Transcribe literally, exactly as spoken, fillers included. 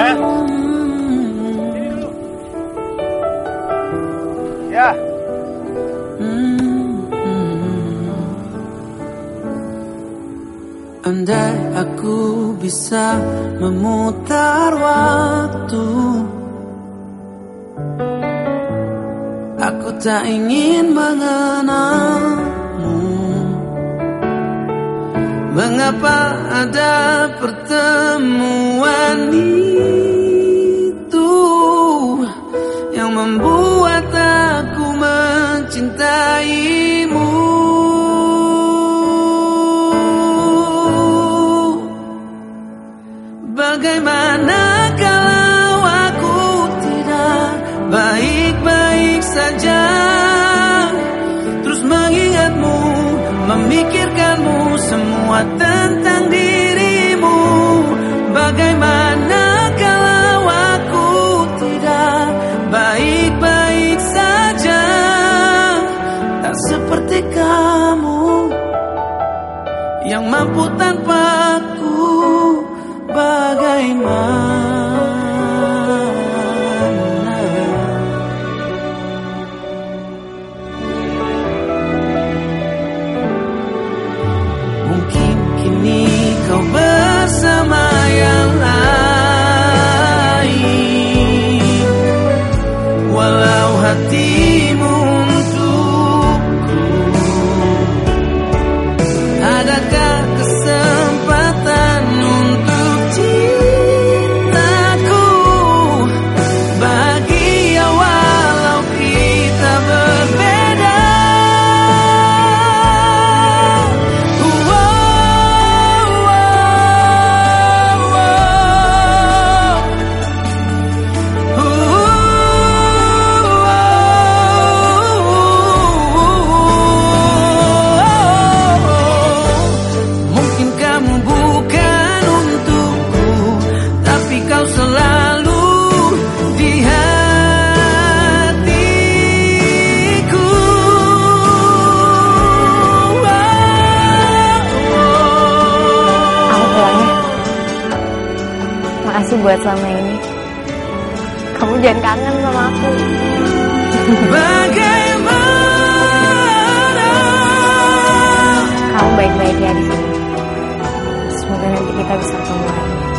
ya. Ya. Andai aku bisa memutar waktu, aku tak ingin mengenalmu. Mengapa ada pertemuan itu yang membuat aku mencintaimu? Bagaimana kalau aku tidak baik-baik saja, terus mengingatmu, memikirkanmu, semua tentang dirimu. Bagaimana kalau aku tidak baik-baik saja, tak seperti kamu yang mampu tanpaku. Bagaimana mungkin kini kau bersama yang lain, walau hatimu untukku. Adakah kesempatan untuk cintaku bahagia walau kita berbeda? Wow, mungkin kamu bukan untukku, tapi kau selalu di hatiku. Aku pulang ya. Makasih buat selama ini. Kamu jangan kangen sama aku. Bagaimana Kamu baik-baik ya di sini. Semoga nanti kita bisa ketemu lagi.